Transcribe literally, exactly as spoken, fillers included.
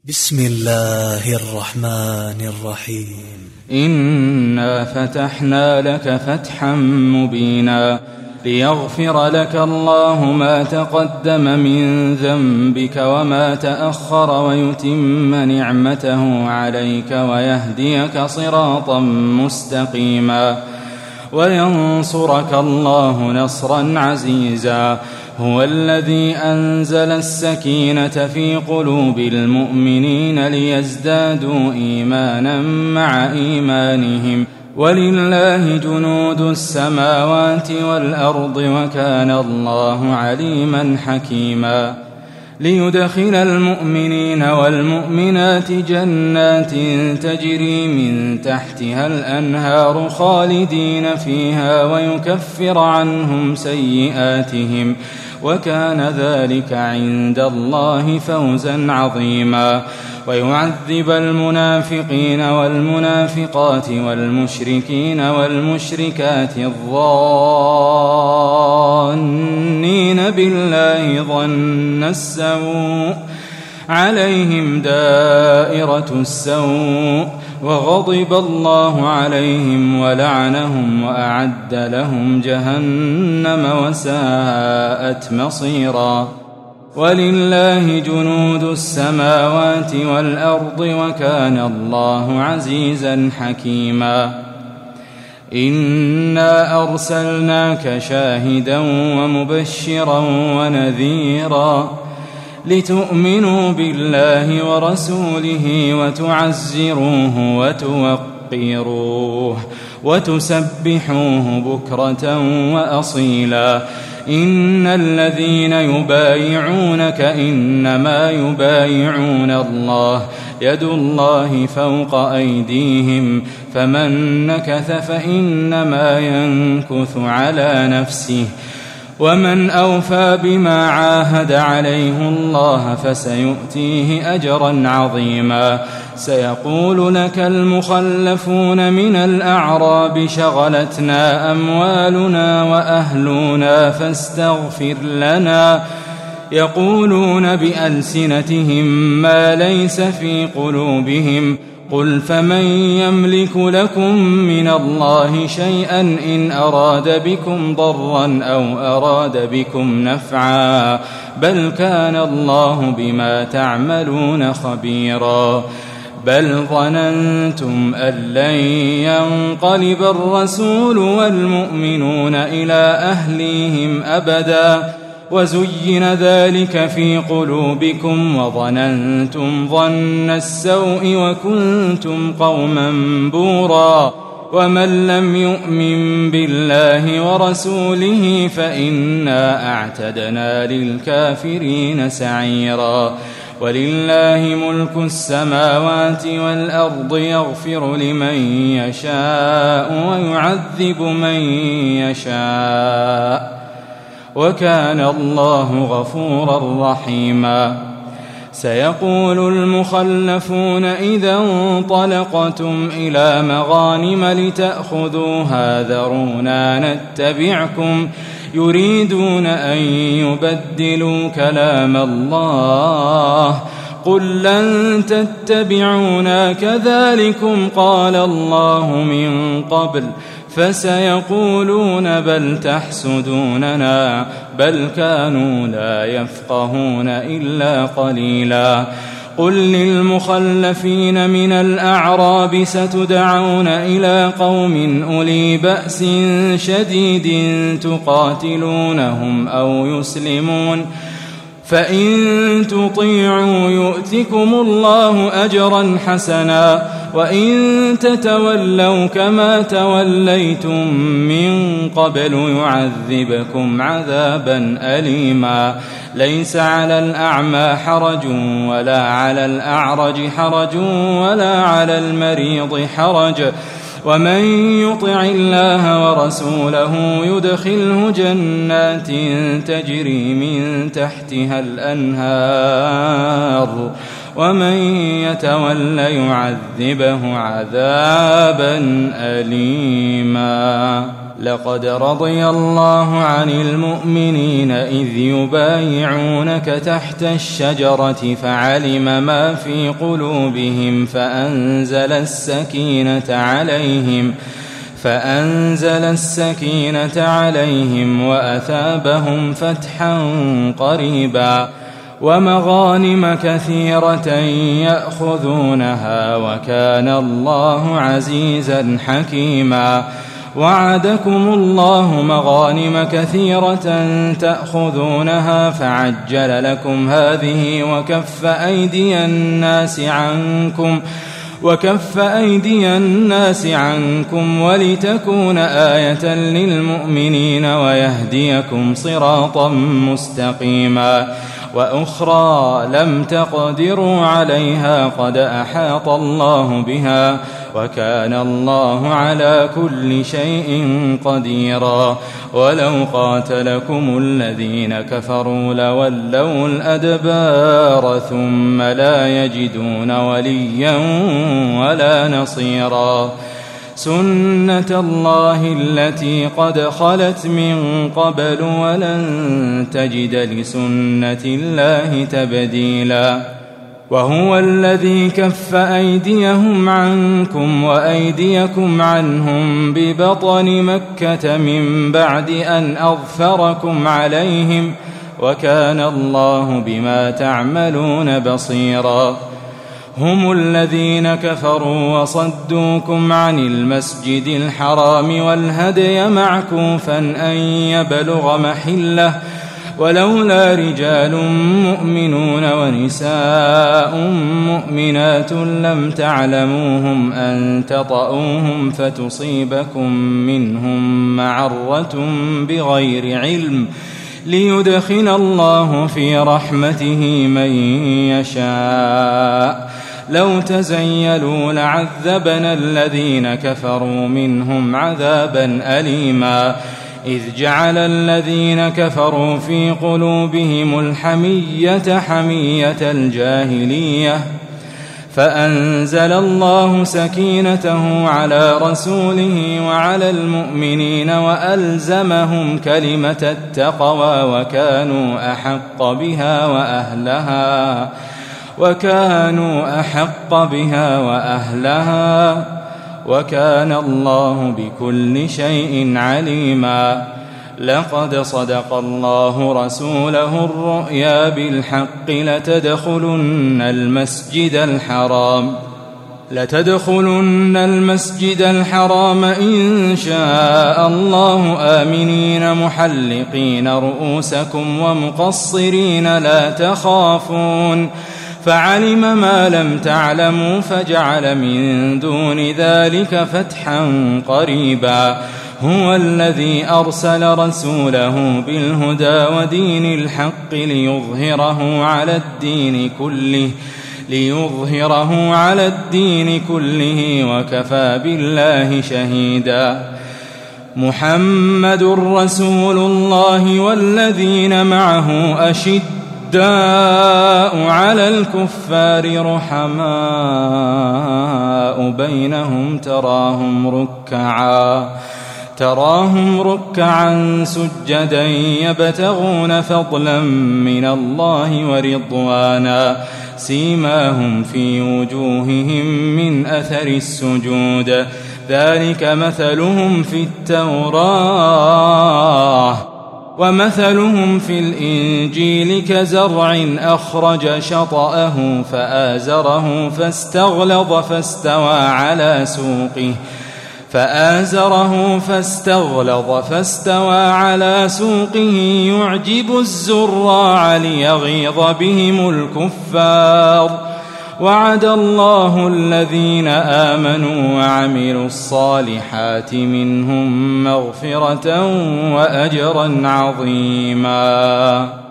بسم الله الرحمن الرحيم. إنا فتحنا لك فتحا مبينا ليغفر لك الله ما تقدم من ذنبك وما تأخر ويتم نعمته عليك ويهديك صراطا مستقيما وينصرك الله نصرا عزيزا. هو الذي أنزل السكينة في قلوب المؤمنين ليزدادوا إيمانا مع إيمانهم ولله جنود السماوات والأرض وكان الله عليما حكيما. ليدخل المؤمنين والمؤمنات جنات تجري من تحتها الأنهار خالدين فيها ويكفر عنهم سيئاتهم وكان ذلك عند الله فوزا عظيما. ويعذب المنافقين والمنافقات والمشركين والمشركات الظانين بالله ظن السوء عليهم دائرة السوء وغضب الله عليهم ولعنهم وأعد لهم جهنم وساءت مصيرا. ولله جنود السماوات والأرض وكان الله عزيزا حكيما. إنا أرسلناك شاهدا ومبشرا ونذيرا لتؤمنوا بالله ورسوله وتعزروه وتوقروه وتسبحوه بكرة وأصيلا. إن الذين يبايعونك إنما يبايعون الله يد الله فوق أيديهم فمن نكث فإنما ينكث على نفسه ومن أوفى بما عاهد عليه الله فسيؤتيه أجرا عظيما. سيقول لك المخلفون من الأعراب شغلتنا أموالنا وأهلنا فاستغفر لنا يقولون بألسنتهم ما ليس في قلوبهم قل فمن يملك لكم من الله شيئا إن أراد بكم ضرا أو أراد بكم نفعا بل كان الله بما تعملون خبيرا. بل ظننتم أن لن ينقلب الرسول والمؤمنون إلى أهليهم أبدا وزين ذلك في قلوبكم وظننتم ظن السوء وكنتم قوما بورا. ومن لم يؤمن بالله ورسوله فإنا أعتدنا للكافرين سعيرا. ولله ملك السماوات والأرض يغفر لمن يشاء ويعذب من يشاء وكان الله غفورا رحيما. سيقول المخلفون إذا انطلقتم إلى مغانم لتأخذوها ذرونا نتبعكم يريدون أن يبدلوا كلام الله قل لن تتبعونا كذلكم قال الله من قبل فسيقولون بل تحسدوننا بل كانوا لا يفقهون إلا قليلا. قل للمخلفين من الأعراب ستدعون إلى قوم أولي بأس شديد تقاتلونهم أو يسلمون فإن تطيعوا يؤتكم الله أجرا حسنا وإن تتولوا كما توليتم من قبل يعذبكم عذابا أليما. ليس على الأعمى حرج ولا على الأعرج حرج ولا على المريض حرج ومن يطع الله ورسوله يدخله جنات تجري من تحتها الأنهار ومن يتول يعذبه عذابا أليما. لقد رضي الله عن المؤمنين إذ يبايعونك تحت الشجرة فعلم ما في قلوبهم فأنزل السكينة عليهم فأنزل السكينة عليهم وأثابهم فتحا قريبا ومغانم كثيرة يأخذونها وكان الله عزيزا حكيما. وعدكم الله مغانم كثيرة تأخذونها فعجل لكم هذه وكف أيدي الناس عنكم وكف أيدي الناس عنكم ولتكون آية للمؤمنين ويهديكم صراطا مستقيما. وأخرى لم تقدروا عليها قد أحاط الله بها وكان الله على كل شيء قديرا. ولو قاتلكم الذين كفروا لولوا الأدبار ثم لا يجدون وليا ولا نصيرا. سنة الله التي قد خلت من قبل ولن تجد لسنة الله تبديلا. وهو الذي كف أيديهم عنكم وأيديكم عنهم ببطن مكة من بعد أن أظفركم عليهم وكان الله بما تعملون بصيرا. هم الذين كفروا وصدوكم عن المسجد الحرام والهدي معكوفا أن يبلغ محله ولولا رجال مؤمنون ونساء مؤمنات لم تعلموهم أن تطؤوهم فتصيبكم منهم معرة بغير علم ليدخل الله في رحمته من يشاء. لو تزيلوا لعذبنا الذين كفروا منهم عذابا أليما. إذ جعل الذين كفروا في قلوبهم الحمية حمية الجاهلية فأنزل الله سكينته على رسوله وعلى المؤمنين وألزمهم كلمة التقوى وكانوا أحق بها وأهلها وكانوا أحق بها وأهلها وكان الله بكل شيء عليما. لقد صدق الله رسوله الرؤيا بالحق لتدخلن المسجد الحرام لتدخلن المسجد الحرام إن شاء الله آمنين محلقين رؤوسكم ومقصرين لا تخافون فعلم ما لم تعلموا فجعل من دون ذلك فتحا قريبا. هو الذي أرسل رسوله بالهدى ودين الحق ليظهره على الدين كله ليظهره على الدين كله وكفى بالله شهيدا. محمد رسول الله والذين معه أشد الشداء على الكفار رحماء بينهم تراهم ركعا تراهم ركعا سجدا يبتغون فضلا من الله ورضوانا سيماهم في وجوههم من أثر السجود ذلك مثلهم في التوراة ومثلهم في الإنجيل كزرع أخرج شطأه فآزره فاستغلظ فاستوى على سوقه فآزره فاستغلظ فاستوى على سوقه يعجب الزراع ليغيظ بهم الكفار. وعد الله الذين آمنوا وعملوا الصالحات منهم مغفرة وأجرا عظيما.